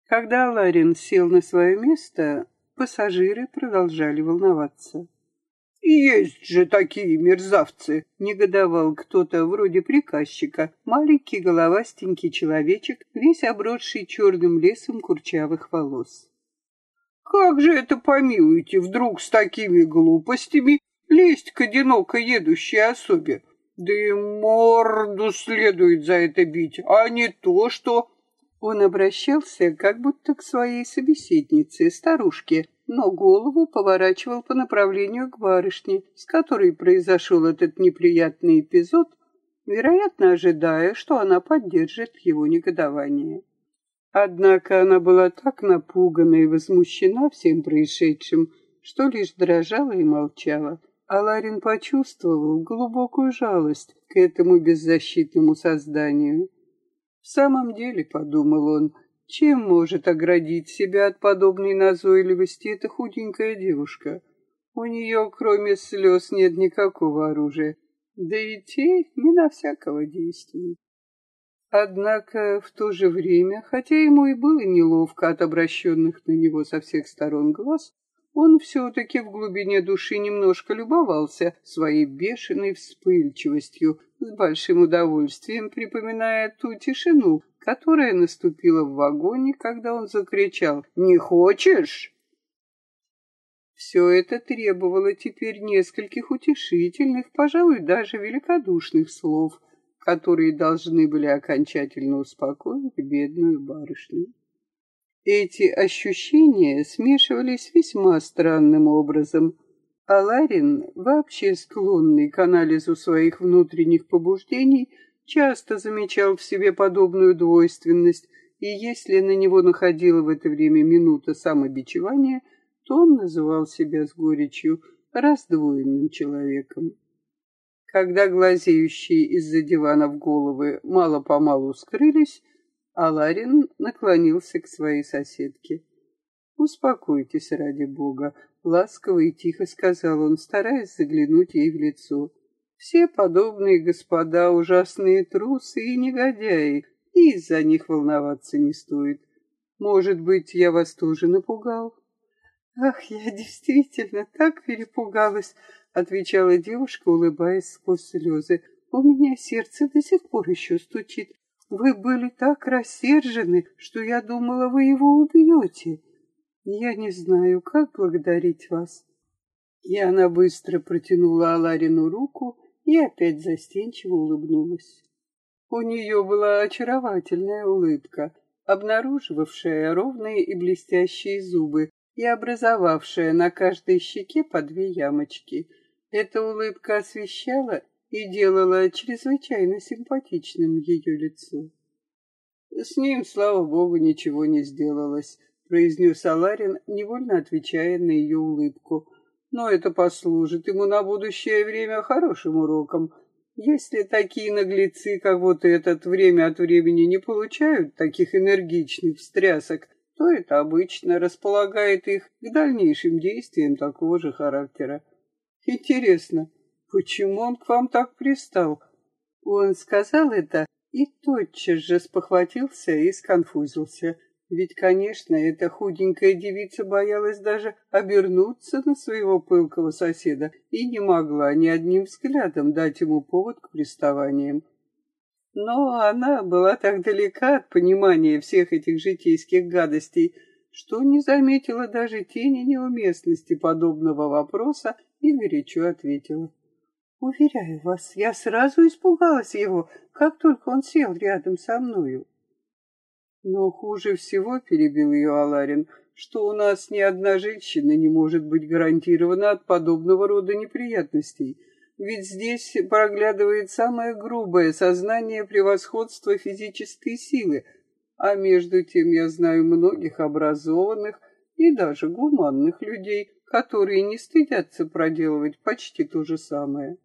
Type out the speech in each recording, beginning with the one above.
Когда Ларин сел на свое место, пассажиры продолжали волноваться. «Есть же такие мерзавцы!» — негодовал кто-то вроде приказчика, маленький головастенький человечек, весь обросший черным лесом курчавых волос. «Как же это, помилуйте, вдруг с такими глупостями лезть к одиноко едущей особе? Да и морду следует за это бить, а не то, что...» Он обращался как будто к своей собеседнице, старушке, но голову поворачивал по направлению к барышне, с которой произошел этот неприятный эпизод, вероятно, ожидая, что она поддержит его негодование. Однако она была так напугана и возмущена всем происшедшим, что лишь дрожала и молчала. А Ларин почувствовал глубокую жалость к этому беззащитному созданию. В самом деле, подумал он, чем может оградить себя от подобной назойливости эта худенькая девушка? У нее, кроме слез, нет никакого оружия, да и те не на всякого действуют. Однако в то же время, хотя ему и было неловко от обращенных на него со всех сторон глаз, он все-таки в глубине души немножко любовался своей бешеной вспыльчивостью, с большим удовольствием припоминая ту тишину, которая наступила в вагоне, когда он закричал «Не хочешь?». Все это требовало теперь нескольких утешительных, пожалуй, даже великодушных слов, которые должны были окончательно успокоить бедную барышню. Эти ощущения смешивались весьма странным образом, а Ларин, вообще склонный к анализу своих внутренних побуждений, часто замечал в себе подобную двойственность, и если на него находила в это время минута самобичевания, то он называл себя с горечью раздвоенным человеком. Когда глазеющие из-за диванов головы мало-помалу скрылись, Аларин наклонился к своей соседке. «Успокойтесь, ради бога», — ласково и тихо сказал он, стараясь заглянуть ей в лицо. «Все подобные господа ужасные трусы и негодяи, и из-за них волноваться не стоит. Может быть, я вас тоже напугал?» «Ах, я действительно так перепугалась», — отвечала девушка, улыбаясь сквозь слезы. «У меня сердце до сих пор еще стучит. Вы были так рассержены, что я думала, вы его убьете. Я не знаю, как благодарить вас». И она быстро протянула Аларину руку и опять застенчиво улыбнулась. У нее была очаровательная улыбка, обнаруживавшая ровные и блестящие зубы и образовавшая на каждой щеке по 2 ямочки. Эта улыбка освещала и делала чрезвычайно симпатичным ее лицо. «С ним, слава богу, ничего не сделалось», — произнес Аларин, невольно отвечая на ее улыбку. «Но это послужит ему на будущее время хорошим уроком. Если такие наглецы, как вот этот, время от времени не получают таких энергичных встрясок, то это обычно располагает их к дальнейшим действиям такого же характера. Интересно, почему он к вам так пристал?» Он сказал это и тотчас же спохватился и сконфузился. Ведь, конечно, эта худенькая девица боялась даже обернуться на своего пылкого соседа и не могла ни одним взглядом дать ему повод к приставаниям. Но она была так далека от понимания всех этих житейских гадостей, что не заметила даже тени неуместности подобного вопроса и горячо ответила. «Уверяю вас, я сразу испугалась его, как только он сел рядом со мною». «Но хуже всего, — перебил ее Аларин, — что у нас ни одна женщина не может быть гарантирована от подобного рода неприятностей. Ведь здесь проглядывает самое грубое сознание превосходства физической силы, а между тем я знаю многих образованных и даже гуманных людей, которые не стыдятся проделывать почти то же самое».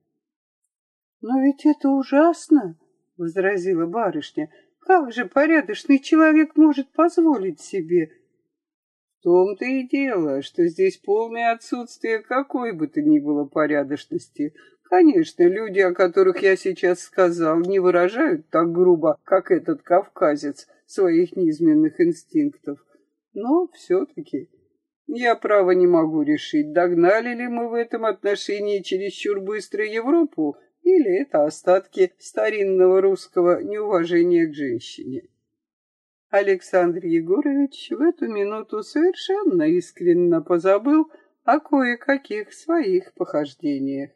«Но ведь это ужасно, — возразила барышня, — как же порядочный человек может позволить себе?» «В том-то и дело, что здесь полное отсутствие какой бы то ни было порядочности. Конечно, люди, о которых я сейчас сказал, не выражают так грубо, как этот кавказец, своих низменных инстинктов. но все-таки я, право, не могу решить, догнали ли мы в этом отношении чересчур быстро Европу, или это остатки старинного русского неуважения к женщине. Александр Егорович в эту минуту совершенно искренне позабыл о кое-каких своих похождениях.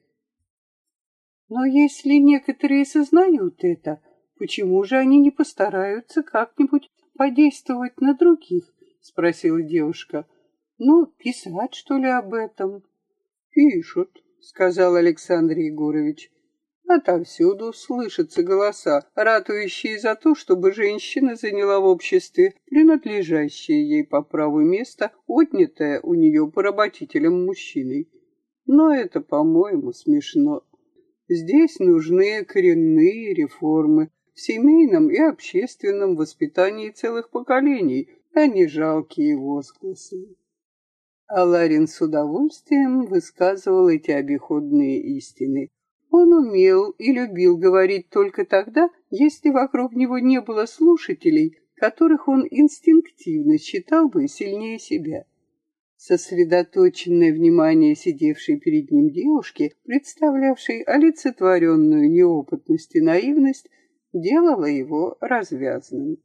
Но если некоторые сознают это, почему же они не постараются как-нибудь подействовать на других? Спросила девушка. Ну, писать, что ли, об этом? Пишут, сказал Александр Егорович. Отовсюду слышатся голоса, ратующие за то, чтобы женщина заняла в обществе принадлежащее ей по праву место, отнятое у нее поработителем мужчиной. Но это, по-моему, смешно. Здесь нужны коренные реформы в семейном и общественном воспитании целых поколений, а не жалкие возгласы. А Ларин с удовольствием высказывал эти обиходные истины. Он умел и любил говорить только тогда, если вокруг него не было слушателей, которых он инстинктивно считал бы сильнее себя. Сосредоточенное внимание сидевшей перед ним девушки, представлявшей олицетворенную неопытность и наивность, делало его развязным.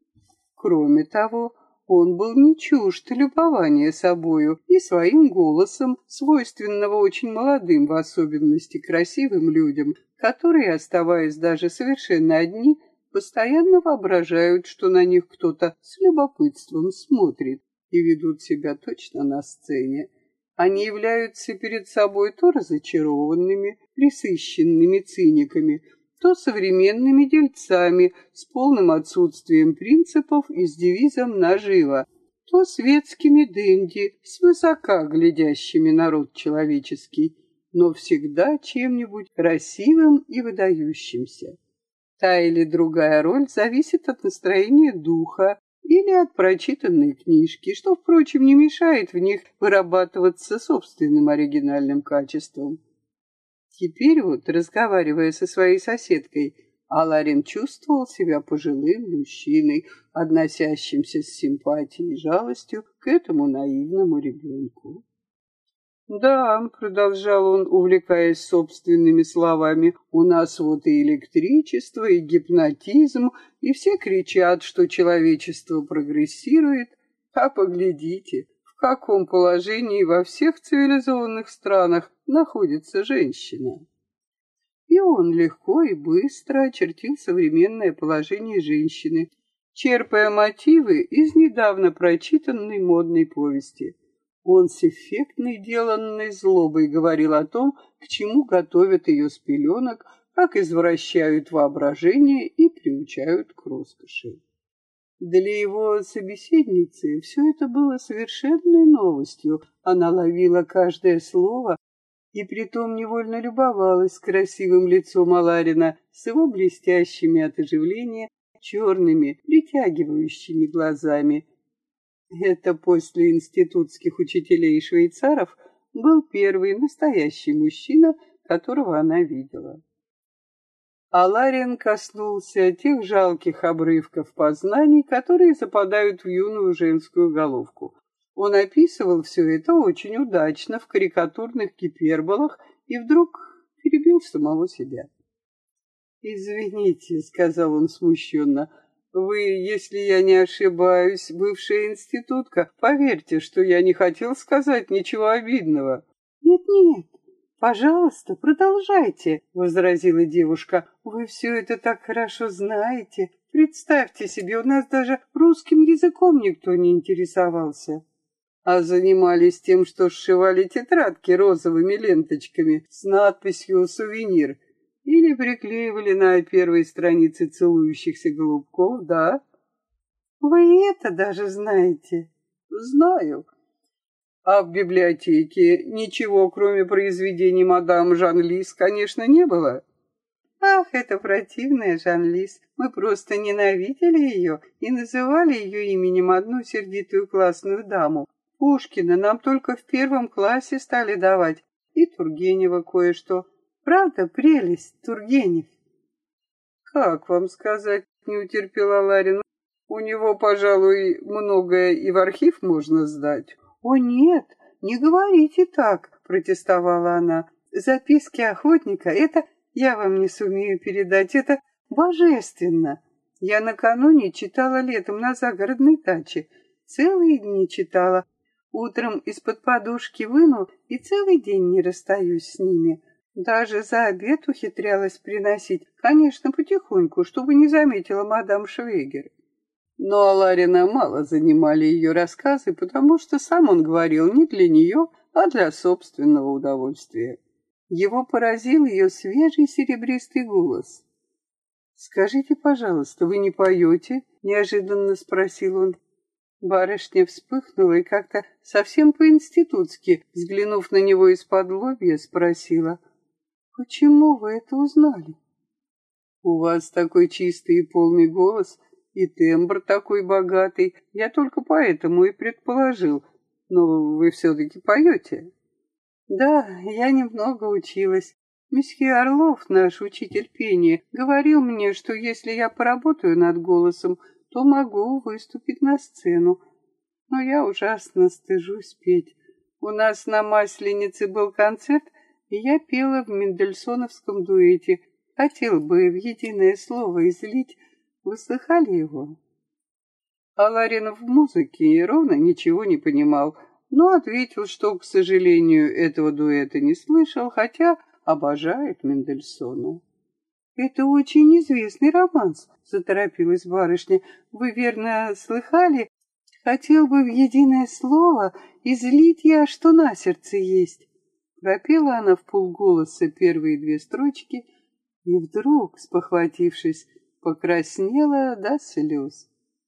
Кроме того, он был не чужд любования собою и своим голосом, свойственного очень молодым, в особенности красивым людям, которые, оставаясь даже совершенно одни, постоянно воображают, что на них кто-то с любопытством смотрит и ведут себя точно на сцене. Они являются перед собой то разочарованными, пресыщенными циниками, то современными дельцами с полным отсутствием принципов и с девизом «наживо», то светскими денди, свысока глядящими на род человеческий, но всегда чем-нибудь красивым и выдающимся. Та или другая роль зависит от настроения духа или от прочитанной книжки, что, впрочем, не мешает в них вырабатываться собственным оригинальным качеством. Теперь вот, разговаривая со своей соседкой, Аларин чувствовал себя пожилым мужчиной, относящимся с симпатией и жалостью к этому наивному ребенку. «Да», — продолжал он, увлекаясь собственными словами, «у нас вот и электричество, и гипнотизм, и все кричат, что человечество прогрессирует, а поглядите, в каком положении во всех цивилизованных странах находится женщина». И он легко и быстро очертил современное положение женщины, черпая мотивы из недавно прочитанной модной повести. Он с эффектной деланной злобой говорил о том, к чему готовят ее с пеленок, как извращают воображение и приучают к роскоши. Для его собеседницы все это было совершенной новостью. Она ловила каждое слово и притом невольно любовалась красивым лицом Аларина с его блестящими от оживления черными, притягивающими глазами. Это после институтских учителей и швейцаров был первый настоящий мужчина, которого она видела. Аларин коснулся тех жалких обрывков познаний, которые западают в юную женскую головку. Он описывал все это очень удачно в карикатурных гиперболах и вдруг перебил самого себя. «Извините», — сказал он смущенно, — «вы, если я не ошибаюсь, бывшая институтка. Поверьте, что я не хотел сказать ничего обидного». «Нет-нет, пожалуйста, продолжайте», — возразила девушка. «Вы все это так хорошо знаете. Представьте себе, у нас даже русским языком никто не интересовался». А занимались тем, что сшивали тетрадки розовыми ленточками с надписью «Сувенир» или приклеивали на первой странице целующихся голубков, да? Вы это даже знаете? Знаю. А в библиотеке ничего, кроме произведений мадам Жан-Лис, конечно, не было. Ах, эта противная Жан-Лис. Мы просто ненавидели ее и называли ее именем одну сердитую классную даму. Пушкина нам только в 1 классе стали давать, и Тургенева кое-что. Правда, прелесть, Тургенев? Как вам сказать, не утерпела Ларин. У него, пожалуй, многое и в архив можно сдать. О, нет, не говорите так, протестовала она. Записки охотника — это я вам не сумею передать, это божественно. Я накануне читала летом на загородной даче. Целые дни читала. Утром из-под подушки вынул и целый день не расстаюсь с ними. Даже за обед ухитрялась приносить, конечно, потихоньку, чтобы не заметила мадам Швейгер. Но Аларина мало занимали ее рассказы, потому что сам он говорил не для нее, а для собственного удовольствия. Его поразил ее свежий серебристый голос. «Скажите, пожалуйста, вы не поете?» — неожиданно спросил он. Барышня вспыхнула и как-то совсем по-институтски, взглянув на него из-под лобья, спросила: «Почему вы это узнали?» «У вас такой чистый и полный голос, и тембр такой богатый. Я только поэтому и предположил. Но вы все-таки поете?» «Да, я немного училась. Месье Орлов, наш учитель пения, говорил мне, что если я поработаю над голосом, то могу выступить на сцену. Но я ужасно стыжусь петь. У нас на Масленице был концерт, и я пела в мендельсоновском дуэте. Хотел бы в единое слово излить. Вы слыхали его?» Аларин в музыке ровно ничего не понимал, но ответил, что, к сожалению, этого дуэта не слышал, хотя обожает Мендельсона. «Это очень известный романс», — заторопилась барышня. «Вы, верно, слыхали? Хотел бы в единое слово излить я, что на сердце есть». Пропела она вполголоса первые две строчки и вдруг, спохватившись, покраснела до слез.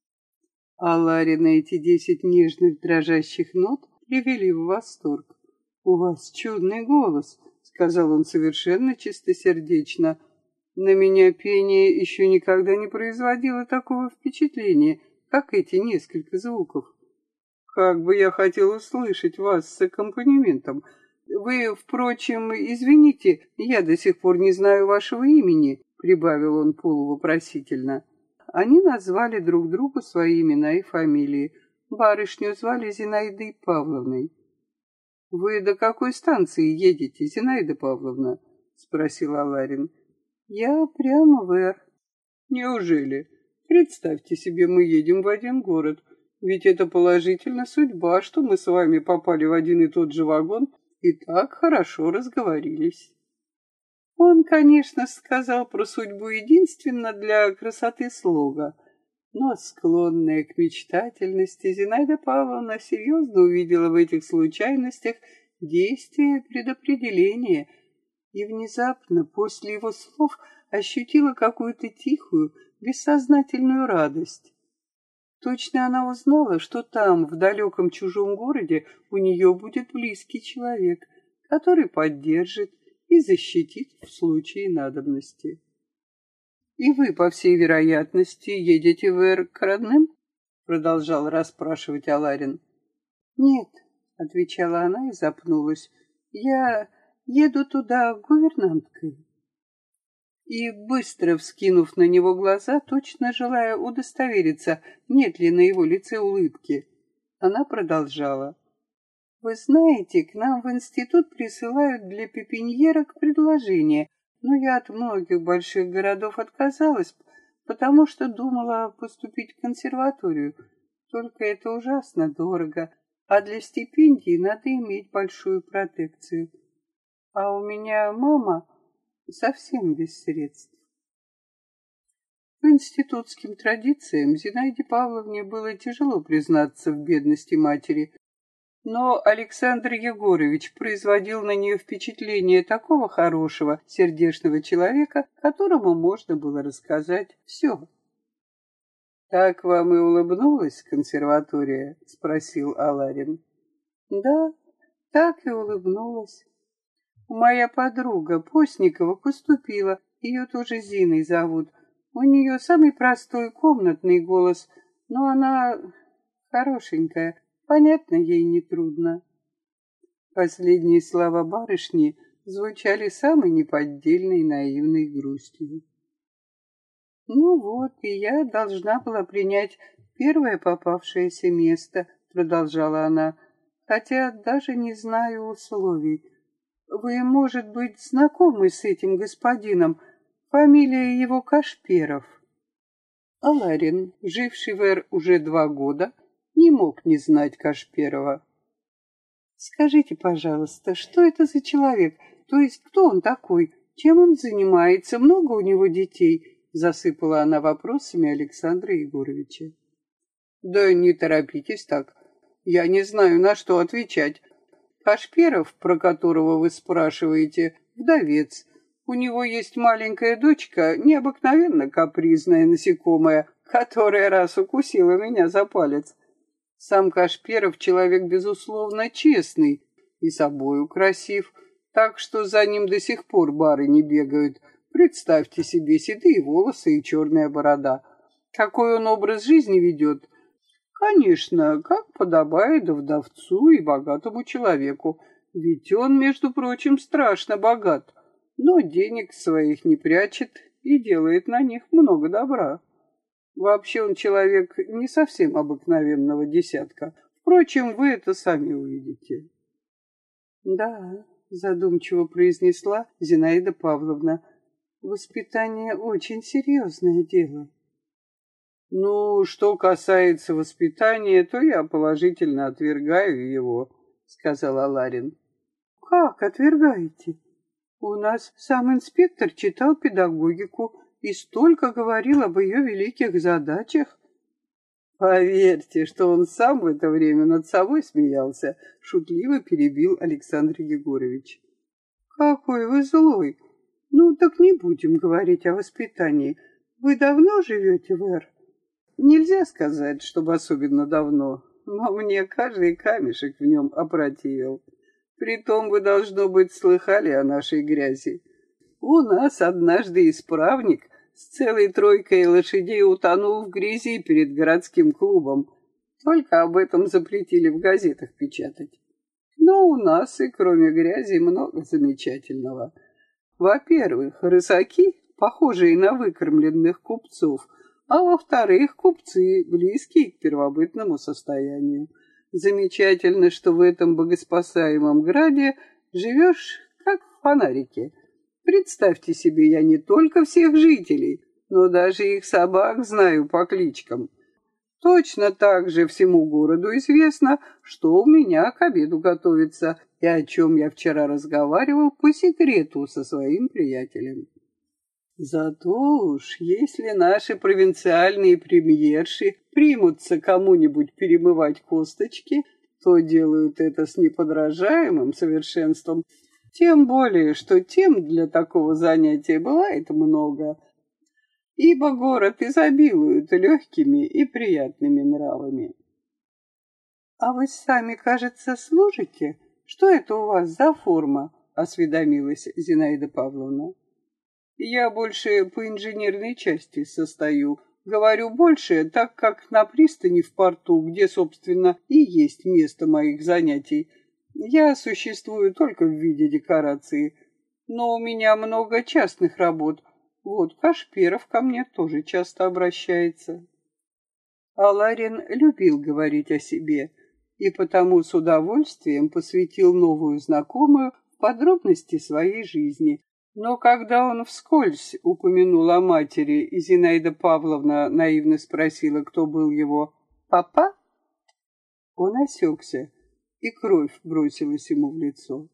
А Ларина эти 10 нежных дрожащих нот привели в восторг. «У вас чудный голос», — сказал он совершенно чистосердечно. «На меня пение еще никогда не производило такого впечатления, как эти несколько звуков. Как бы я хотел услышать вас с аккомпанементом. Вы, впрочем, извините, я до сих пор не знаю вашего имени», — прибавил он полувопросительно. Они назвали друг другу свои имена и фамилии. Барышню звали Зинаидой Павловной. «Вы до какой станции едете, Зинаида Павловна?» — спросил Аларин. «Я прямо в Эр». «Неужели? Представьте себе, мы едем в один город. Ведь это положительно судьба, что мы с вами попали в один и тот же вагон и так хорошо разговорились». Он, конечно, сказал про судьбу единственно для красоты слога, но склонная к мечтательности Зинаида Павловна серьезно увидела в этих случайностях действие предопределения и внезапно после его слов ощутила какую-то тихую, бессознательную радость. Точно она узнала, что там, в далеком чужом городе, у нее будет близкий человек, который поддержит и защитит в случае надобности. «И вы, по всей вероятности, едете в Эр к родным?» — продолжал расспрашивать Аларин. «Нет», — отвечала она и запнулась, — «я еду туда гувернанткой». И, быстро вскинув на него глаза, точно желая удостовериться, нет ли на его лице улыбки, она продолжала. «Вы знаете, к нам в институт присылают для пепеньерок предложения, но я от многих больших городов отказалась, потому что думала поступить в консерваторию. Только это ужасно дорого, а для стипендии надо иметь большую протекцию. А у меня мама совсем без средств». По институтским традициям Зинаиде Павловне было тяжело признаться в бедности матери, но Александр Егорович производил на нее впечатление такого хорошего, сердечного человека, которому можно было рассказать все. «Так вам и улыбнулась консерватория?» — спросил Аларин. «Да, так и улыбнулась. Моя подруга Постникова поступила, ее тоже Зиной зовут. У нее самый простой комнатный голос, но она хорошенькая. Понятно, ей нетрудно». Последние слова барышни звучали самой неподдельной наивной грустью. Ну вот, и я должна была принять первое попавшееся место, продолжала она, хотя даже не знаю условий. Вы, может быть, знакомы с этим господином? Фамилия его Кашперов. Аларин, живший в Р уже 2 года, не мог не знать Кашперова. Скажите, пожалуйста, что это за человек? То есть кто он такой? Чем он занимается? Много у него детей? Засыпала она вопросами Александра Егоровича. Да не торопитесь так. Я не знаю, на что отвечать. Кашперов, про которого вы спрашиваете, вдовец. У него есть маленькая дочка, необыкновенно капризная насекомая, которая раз укусила меня за палец. Сам Кашперов человек, безусловно, честный и собою красив, так что за ним до сих пор барыни бегают. Представьте себе седые волосы и черная борода. Какой он образ жизни ведет? Конечно, как подобает вдовцу и богатому человеку, ведь он, между прочим, страшно богат, но денег своих не прячет и делает на них много добра. Вообще он человек не совсем обыкновенного десятка. Впрочем, вы это сами увидите. Да, задумчиво произнесла Зинаида Павловна, воспитание очень серьезное дело. Ну, что касается воспитания, то я положительно отвергаю его, сказал Аларин. Как отвергаете? У нас сам инспектор читал педагогику и столько говорил об ее великих задачах. Поверьте, что он сам в это время над собой смеялся, шутливо перебил Александр Егорович. Какой вы злой! Ну, так не будем говорить о воспитании. Вы давно живете в Р? Нельзя сказать, чтобы особенно давно, но мне каждый камешек в нем опротивил. Притом вы, должно быть, слыхали о нашей грязи. У нас однажды исправник с целой тройкой лошадей утонул в грязи перед городским клубом. Только об этом запретили в газетах печатать. Но у нас и кроме грязи много замечательного. Во-первых, рысаки, похожие на выкормленных купцов, а во-вторых, купцы, близкие к первобытному состоянию. Замечательно, что в этом богоспасаемом граде живешь как в фонарике. Представьте себе, я не только всех жителей, но даже их собак знаю по кличкам. Точно так же всему городу известно, что у меня к обеду готовится, и о чем я вчера разговаривал по секрету со своим приятелем. Зато уж, если наши провинциальные премьерши примутся кому-нибудь перемывать косточки, то делают это с неподражаемым совершенством. Тем более, что тем для такого занятия бывает много, ибо город изобилует легкими и приятными нравами. — А вы сами, кажется, служите? Что это у вас за форма? — осведомилась Зинаида Павловна. Я больше по инженерной части состою. Говорю больше, так как на пристани в порту, где, собственно, и есть место моих занятий, я существую только в виде декорации. Но у меня много частных работ. Вот Кашперов ко мне тоже часто обращается. Аларин любил говорить о себе и потому с удовольствием посвятил новую знакомую в подробности своей жизни. Но когда он вскользь упомянул о матери, и Зинаида Павловна наивно спросила, кто был его папа, он осекся, и кровь бросилась ему в лицо.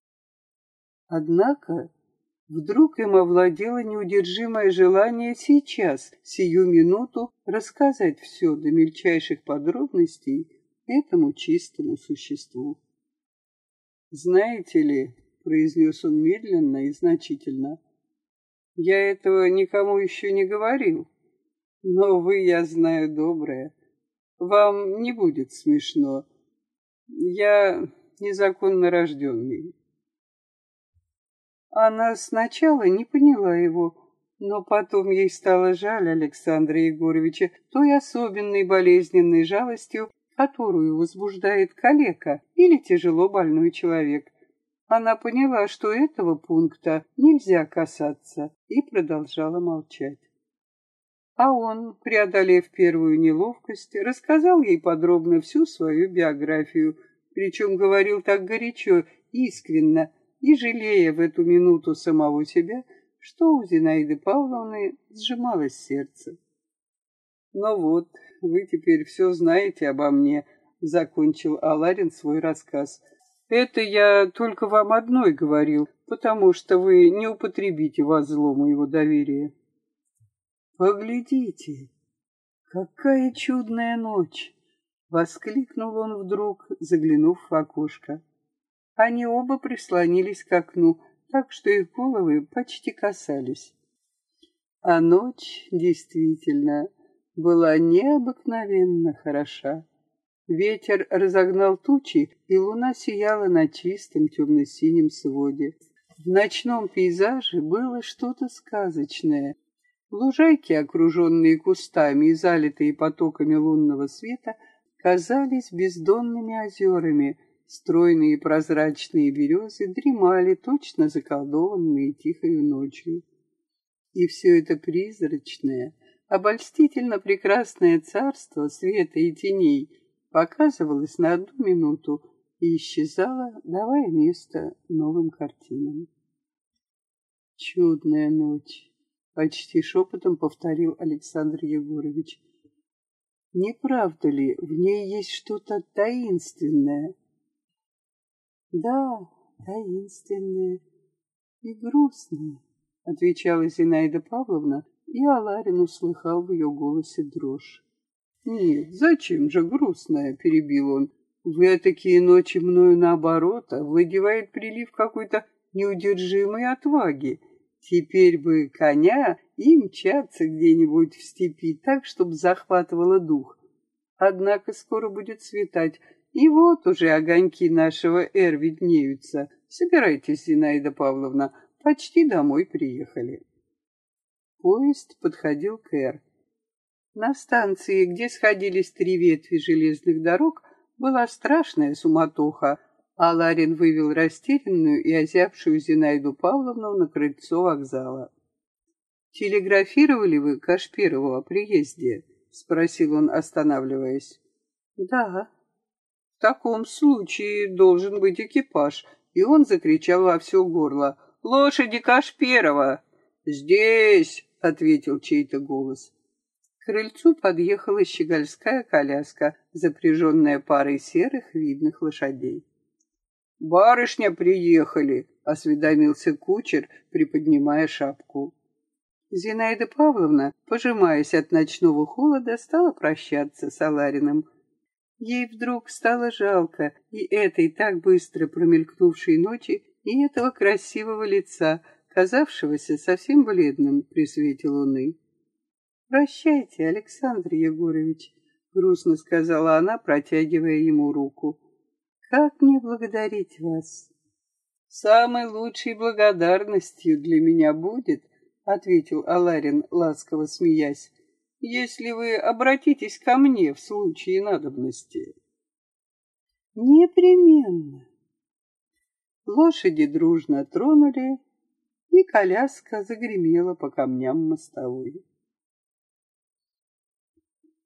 Однако вдруг им овладело неудержимое желание сейчас, сию минуту, рассказать все до мельчайших подробностей этому чистому существу. «Знаете ли, — произнес он медленно и значительно, — я этого никому еще не говорил, но вы, я знаю, добрая. Вам не будет смешно. Я незаконно рожденный». Она сначала не поняла его, но потом ей стало жаль Александра Егоровича той особенной болезненной жалостью, которую возбуждает калека или тяжело больной человек. Она поняла, что этого пункта нельзя касаться, и продолжала молчать. А он, преодолев первую неловкость, рассказал ей подробно всю свою биографию, причем говорил так горячо, искренно и жалея в эту минуту самого себя, что у Зинаиды Павловны сжималось сердце. «Ну вот, вы теперь все знаете обо мне», — закончил Аларин свой рассказ. «Это я только вам одной говорил, потому что вы не употребите во зло моего доверия». «Поглядите, какая чудная ночь!» — воскликнул он вдруг, заглянув в окошко. Они оба прислонились к окну, так что их головы почти касались. А ночь действительно была необыкновенно хороша. Ветер разогнал тучи, и луна сияла на чистом темно-синем своде. В ночном пейзаже было что-то сказочное. Лужайки, окруженные кустами и залитые потоками лунного света, казались бездонными озерами. Стройные прозрачные березы дремали, точно заколдованные тихою ночью. И все это призрачное, обольстительно прекрасное царство света и теней показывалось на одну минуту и исчезало, давая место новым картинам. «Чудная ночь!» — почти шепотом повторил Александр Егорович. «Не правда ли, в ней есть что-то таинственное?» «Да, таинственное и грустное», — отвечала Зинаида Павловна, и Аларин услыхал в ее голосе дрожь. «Нет, зачем же грустное?» — перебил он. «В такие ночи мною наоборот овладевает прилив какой-то неудержимой отваги. Теперь бы коня и мчаться где-нибудь в степи так, чтобы захватывало дух. Однако скоро будет светать, и вот уже огоньки нашего виднеются. Собирайтесь, Зинаида Павловна, почти домой приехали». Поезд подходил к На станции, где сходились три ветви железных дорог, была страшная суматоха, а Ларин вывел растерянную и озябшую Зинаиду Павловну на крыльцо вокзала. «Телеграфировали вы Кашпирову о приезде?» — спросил он, останавливаясь. «Да». «В таком случае должен быть экипаж», и он закричал во все горло: «Лошади Кашпирова!» «Здесь!» — ответил чей-то голос. К крыльцу подъехала щегольская коляска, запряженная парой серых видных лошадей. «Барышня приехали!» — осведомился кучер, приподнимая шапку. Зинаида Павловна, пожимаясь от ночного холода, стала прощаться с Алариным. Ей вдруг стало жалко и этой так быстро промелькнувшей ночи, и этого красивого лица, казавшегося совсем бледным при свете луны. «Прощайте, Александр Егорович», — грустно сказала она, протягивая ему руку. «Как мне благодарить вас?» «Самой лучшей благодарностью для меня будет, — ответил Аларин, ласково смеясь, — если вы обратитесь ко мне в случае надобности». «Непременно». Лошади дружно тронули, и коляска загремела по камням мостовой.